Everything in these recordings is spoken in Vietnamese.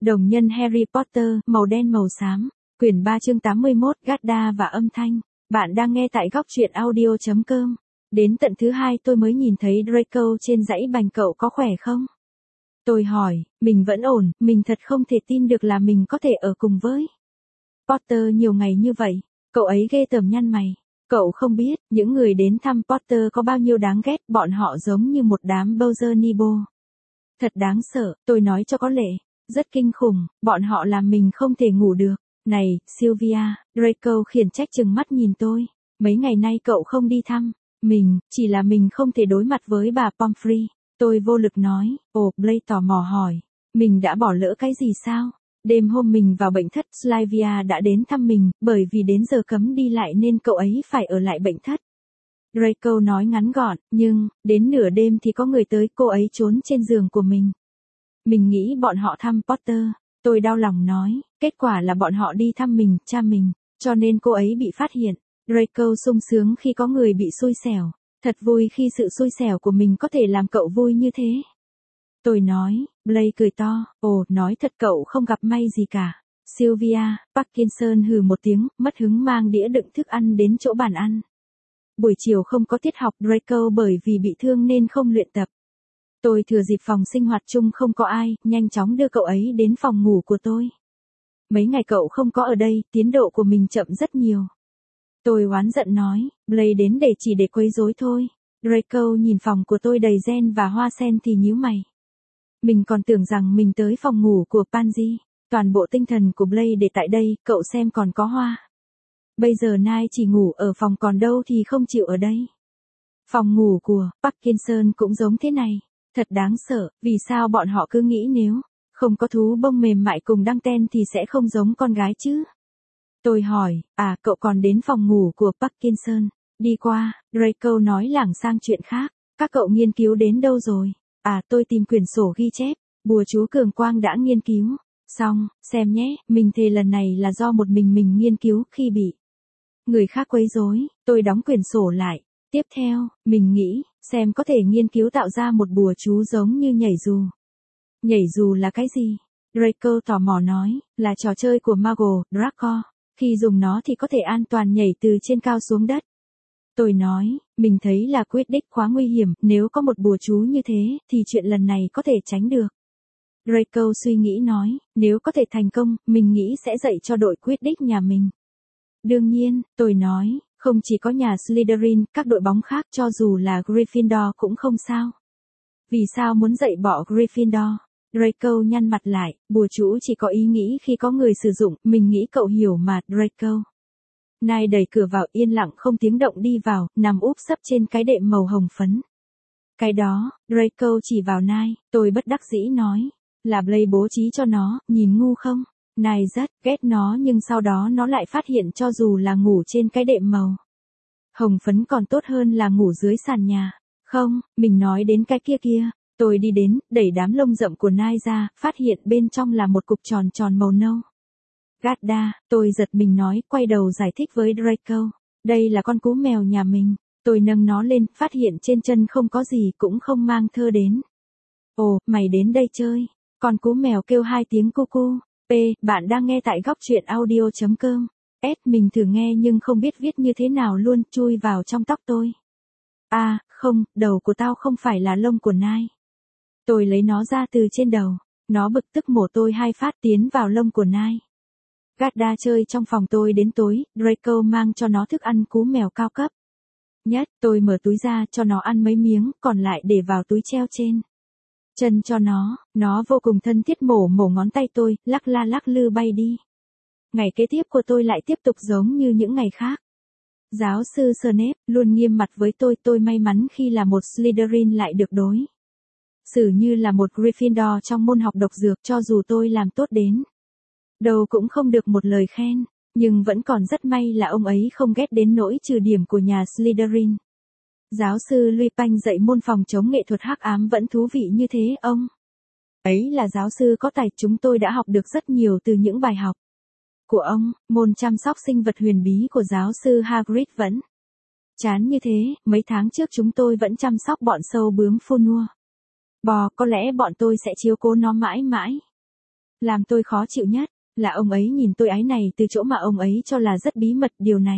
Đồng nhân Harry Potter, màu đen màu xám. Quyển 3 chương 81, Gadda và âm thanh. Bạn đang nghe tại góc truyện audio.com. Đến tận thứ hai tôi mới nhìn thấy Draco trên dãy bành, cậu có khỏe không? Tôi hỏi, mình vẫn ổn, mình thật không thể tin được là mình có thể ở cùng với Potter nhiều ngày như vậy. Cậu ấy ghê tởm nhăn mày. Cậu không biết, những người đến thăm Potter có bao nhiêu đáng ghét, bọn họ giống như một đám Bowser Nibo. Thật đáng sợ, tôi nói cho có lệ. Rất kinh khủng, bọn họ làm mình không thể ngủ được. Này, Sylvia, Draco khiển trách trừng mắt nhìn tôi. Mấy ngày nay cậu không đi thăm mình, chỉ là mình không thể đối mặt với bà Pomfrey. Tôi vô lực nói, Blake tò mò hỏi. Mình đã bỏ lỡ cái gì sao? Đêm hôm mình vào bệnh thất, Sylvia đã đến thăm mình, bởi vì đến giờ cấm đi lại nên cậu ấy phải ở lại bệnh thất. Draco nói ngắn gọn, nhưng, đến nửa đêm thì có người tới, cô ấy trốn trên giường của mình. Mình nghĩ bọn họ thăm Potter. Tôi đau lòng nói, kết quả là bọn họ đi thăm mình, cha mình, cho nên cô ấy bị phát hiện. Draco sung sướng khi có người bị xui xẻo. Thật vui khi sự xui xẻo của mình có thể làm cậu vui như thế. Tôi nói, Blake cười to, nói thật cậu không gặp may gì cả. Sylvia, Parkinson hừ một tiếng, mất hứng mang đĩa đựng thức ăn đến chỗ bàn ăn. Buổi chiều không có tiết học, Draco bởi vì bị thương nên không luyện tập. Tôi thừa dịp phòng sinh hoạt chung không có ai, nhanh chóng đưa cậu ấy đến phòng ngủ của tôi. Mấy ngày cậu không có ở đây, tiến độ của mình chậm rất nhiều. Tôi oán giận nói, Blake đến chỉ để quấy rối thôi. Draco nhìn phòng của tôi đầy gen và hoa sen thì nhíu mày. Mình còn tưởng rằng mình tới phòng ngủ của Pansy. Toàn bộ tinh thần của Blake để tại đây, cậu xem còn có hoa. Bây giờ Nai chỉ ngủ ở phòng, còn đâu thì không chịu ở đây. Phòng ngủ của Parkinson cũng giống thế này. Thật đáng sợ, vì sao bọn họ cứ nghĩ nếu không có thú bông mềm mại cùng đăng ten thì sẽ không giống con gái chứ? Tôi hỏi, cậu còn đến phòng ngủ của Parkinson? Đi qua, Draco nói lảng sang chuyện khác. Các cậu nghiên cứu đến đâu rồi? Tôi tìm quyển sổ ghi chép, bùa chú cường quang đã nghiên cứu. Xong, xem nhé, mình thề lần này là do một mình nghiên cứu, khi bị người khác quấy rối, tôi đóng quyển sổ lại. Tiếp theo, mình nghĩ, xem có thể nghiên cứu tạo ra một bùa chú giống như nhảy dù. Nhảy dù là cái gì? Draco tò mò nói, là trò chơi của Mago, Draco. Khi dùng nó thì có thể an toàn nhảy từ trên cao xuống đất. Tôi nói, mình thấy là quyết đích quá nguy hiểm, nếu có một bùa chú như thế, thì chuyện lần này có thể tránh được. Draco suy nghĩ nói, nếu có thể thành công, mình nghĩ sẽ dạy cho đội quyết đích nhà mình. Đương nhiên, tôi nói, không chỉ có nhà Slytherin, các đội bóng khác cho dù là Gryffindor cũng không sao. Vì sao muốn dạy bỏ Gryffindor? Draco nhăn mặt lại, bùa chú chỉ có ý nghĩ khi có người sử dụng, mình nghĩ cậu hiểu mà, Draco. Nai đẩy cửa vào, yên lặng không tiếng động đi vào, nằm úp sấp trên cái đệm màu hồng phấn. Cái đó, Draco chỉ vào Nai, tôi bất đắc dĩ nói, là Blake bố trí cho nó, nhìn ngu không? Nai rất ghét nó, nhưng sau đó nó lại phát hiện cho dù là ngủ trên cái đệm màu hồng phấn còn tốt hơn là ngủ dưới sàn nhà. Không, mình nói đến cái kia. Tôi đi đến, đẩy đám lông rậm của Nai ra, phát hiện bên trong là một cục tròn tròn màu nâu. Gadda, tôi giật mình nói, quay đầu giải thích với Draco. Đây là con cú mèo nhà mình. Tôi nâng nó lên, phát hiện trên chân không có gì, cũng không mang thơ đến. Mày đến đây chơi. Con cú mèo kêu 2 tiếng cu cu. Bạn đang nghe tại góc truyện audio.com. Mình thử nghe nhưng không biết viết như thế nào luôn, chui vào trong tóc tôi. Không, đầu của tao không phải là lông của Nai. Tôi lấy nó ra từ trên đầu. Nó bực tức mổ tôi 2 phát tiến vào lông của Nai. Gadda chơi trong phòng tôi đến tối, Draco mang cho nó thức ăn cú mèo cao cấp nhất. Tôi mở túi ra cho nó ăn mấy miếng, còn lại để vào túi treo trên chân cho nó vô cùng thân thiết mổ ngón tay tôi, lắc la lắc lư bay đi. Ngày kế tiếp của tôi lại tiếp tục giống như những ngày khác. Giáo sư Snape luôn nghiêm mặt với tôi may mắn khi là một Slytherin lại được đối xử như là một Gryffindor trong môn học độc dược, cho dù tôi làm tốt đến đâu cũng không được một lời khen, nhưng vẫn còn rất may là ông ấy không ghét đến nỗi trừ điểm của nhà Slytherin. Giáo sư Lupin dạy môn phòng chống nghệ thuật hắc ám vẫn thú vị như thế, ông ấy là giáo sư có tài, chúng tôi đã học được rất nhiều từ những bài học của ông. Môn chăm sóc sinh vật huyền bí của giáo sư Hagrid vẫn chán như thế, mấy tháng trước chúng tôi vẫn chăm sóc bọn sâu bướm phun nua bò, có lẽ bọn tôi sẽ chiếu cố nó mãi mãi. Làm tôi khó chịu nhất, là ông ấy nhìn tôi ái này từ chỗ mà ông ấy cho là rất bí mật, điều này.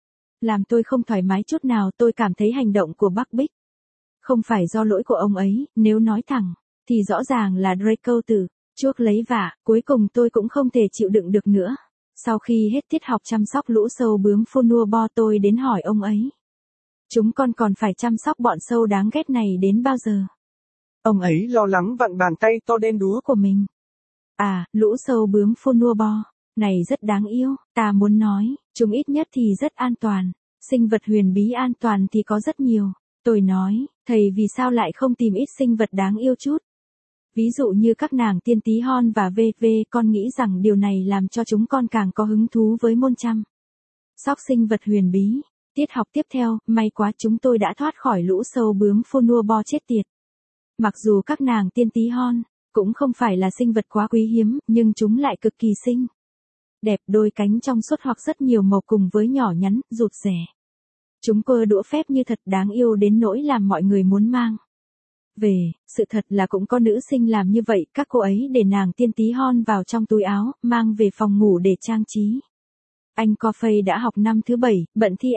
Làm tôi không thoải mái chút nào, tôi cảm thấy hành động của bác Bích không phải do lỗi của ông ấy, nếu nói thẳng, thì rõ ràng là Draco tự chuốc lấy vả, cuối cùng tôi cũng không thể chịu đựng được nữa. Sau khi hết tiết học chăm sóc lũ sâu bướm Funua, tôi đến hỏi ông ấy. Chúng con còn phải chăm sóc bọn sâu đáng ghét này đến bao giờ? Ông ấy lo lắng vặn bàn tay to đen đúa Của mình. À, lũ sâu bướm Funua này rất đáng yêu, ta muốn nói, chúng ít nhất thì rất an toàn. Sinh vật huyền bí an toàn thì có rất nhiều. Tôi nói, thầy vì sao lại không tìm ít sinh vật đáng yêu chút? Ví dụ như các nàng tiên tí hon và v.v. Con nghĩ rằng điều này làm cho chúng con càng có hứng thú với môn chăm sóc sinh vật huyền bí. Tiết học tiếp theo, may quá chúng tôi đã thoát khỏi lũ sâu bướm Funua chết tiệt. Mặc dù các nàng tiên tí hon cũng không phải là sinh vật quá quý hiếm, nhưng chúng lại cực kỳ xinh đẹp, đôi cánh trong suốt hoặc rất nhiều màu cùng với nhỏ nhắn, rụt rè. Chúng cơ đũa phép như thật đáng yêu đến nỗi làm mọi người muốn mang về. Sự thật là cũng có nữ sinh làm như vậy, các cô ấy để nàng tiên tí hon vào trong túi áo, mang về phòng ngủ để trang trí. Anh Coffey đã học năm thứ 7, bận thi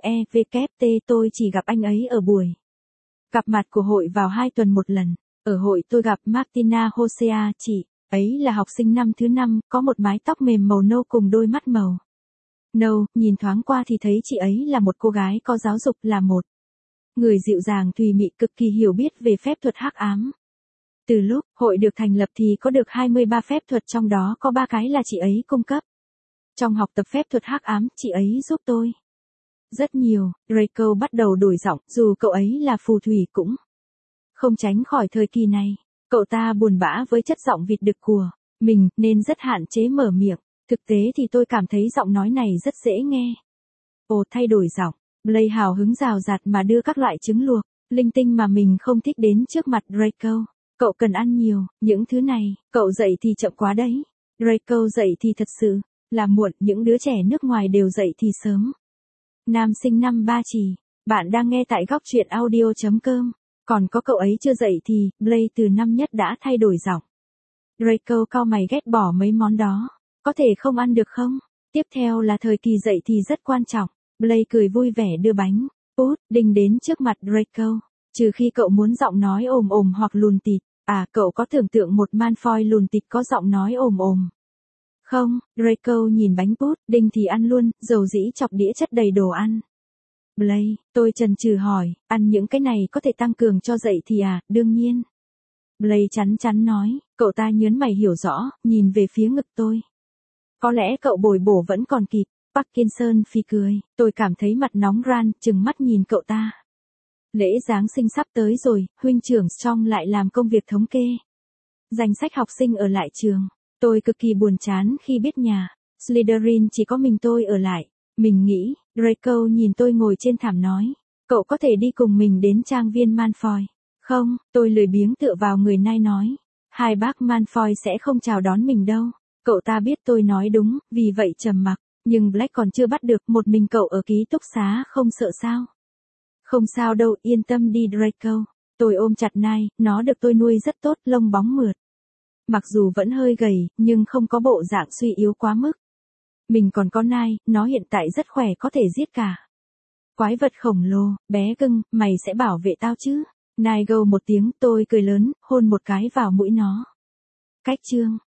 NEVKT, tôi chỉ gặp anh ấy ở buổi gặp mặt của hội vào 2 tuần một lần. Ở hội tôi gặp Martina Hosea, chị ấy là học sinh năm thứ 5, có một mái tóc mềm màu nâu cùng đôi mắt màu nâu, nhìn thoáng qua thì thấy chị ấy là một cô gái có giáo dục, là một người dịu dàng thùy mị, cực kỳ hiểu biết về phép thuật hắc ám. Từ lúc hội được thành lập thì có được 23 phép thuật, trong đó có 3 cái là chị ấy cung cấp. Trong học tập phép thuật hắc ám, chị ấy giúp tôi rất nhiều. Draco bắt đầu đổi giọng, dù cậu ấy là phù thủy cũng không tránh khỏi thời kỳ này. Cậu ta buồn bã với chất giọng vịt đực của mình, nên rất hạn chế mở miệng. Thực tế thì tôi cảm thấy giọng nói này rất dễ nghe. Ồ, thay đổi giọng, Blake hào hứng rào rạt mà đưa các loại trứng luộc, linh tinh mà mình không thích đến trước mặt Draco. Cậu cần ăn nhiều, những thứ này, cậu dậy thì chậm quá đấy. Draco dậy thì thật sự là muộn, những đứa trẻ nước ngoài đều dậy thì sớm. Nam sinh năm Ba Chỉ, bạn đang nghe tại góc truyện audio.com. Còn có cậu ấy chưa dậy thì, Blake từ năm nhất đã thay đổi giọng. Draco cau mày ghét bỏ mấy món đó. Có thể không ăn được không? Tiếp theo là thời kỳ dậy thì rất quan trọng. Blake cười vui vẻ đưa bánh pudding đến trước mặt Draco. Trừ khi cậu muốn giọng nói ồm ồm hoặc lùn tịt. À, cậu có tưởng tượng một Malfoy lùn tịt có giọng nói ồm ồm không? Draco nhìn bánh pudding thì ăn luôn, dầu dĩ chọc đĩa chất đầy đồ ăn. Blake, tôi chần chừ hỏi, ăn những cái này có thể tăng cường cho dậy thì à? Đương nhiên. Blake chắn chắn nói, cậu ta nhớn mày hiểu rõ, nhìn về phía ngực tôi. Có lẽ cậu bồi bổ vẫn còn kịp. Parkinson phì cười, tôi cảm thấy mặt nóng ran, chừng mắt nhìn cậu ta. Lễ Giáng sinh sắp tới rồi, huynh trưởng Strong lại làm công việc thống kê danh sách học sinh ở lại trường. Tôi cực kỳ buồn chán khi biết nhà Slytherin chỉ có mình tôi ở lại. Mình nghĩ, Draco nhìn tôi ngồi trên thảm nói, cậu có thể đi cùng mình đến trang viên Malfoy. Không, tôi lười biếng tựa vào người Nai nói, hai bác Malfoy sẽ không chào đón mình đâu. Cậu ta biết tôi nói đúng, vì vậy trầm mặc. Nhưng Black còn chưa bắt được, một mình cậu ở ký túc xá không sợ sao? Không sao đâu, yên tâm đi Draco. Tôi ôm chặt Nai, nó được tôi nuôi rất tốt, lông bóng mượt. Mặc dù vẫn hơi gầy, nhưng không có bộ dạng suy yếu quá mức. Mình còn có Nai, nó hiện tại rất khỏe, có thể giết cả quái vật khổng lồ. Bé cưng, mày sẽ bảo vệ tao chứ? Nai gâu một tiếng, tôi cười lớn, hôn một cái vào mũi nó. Cách chương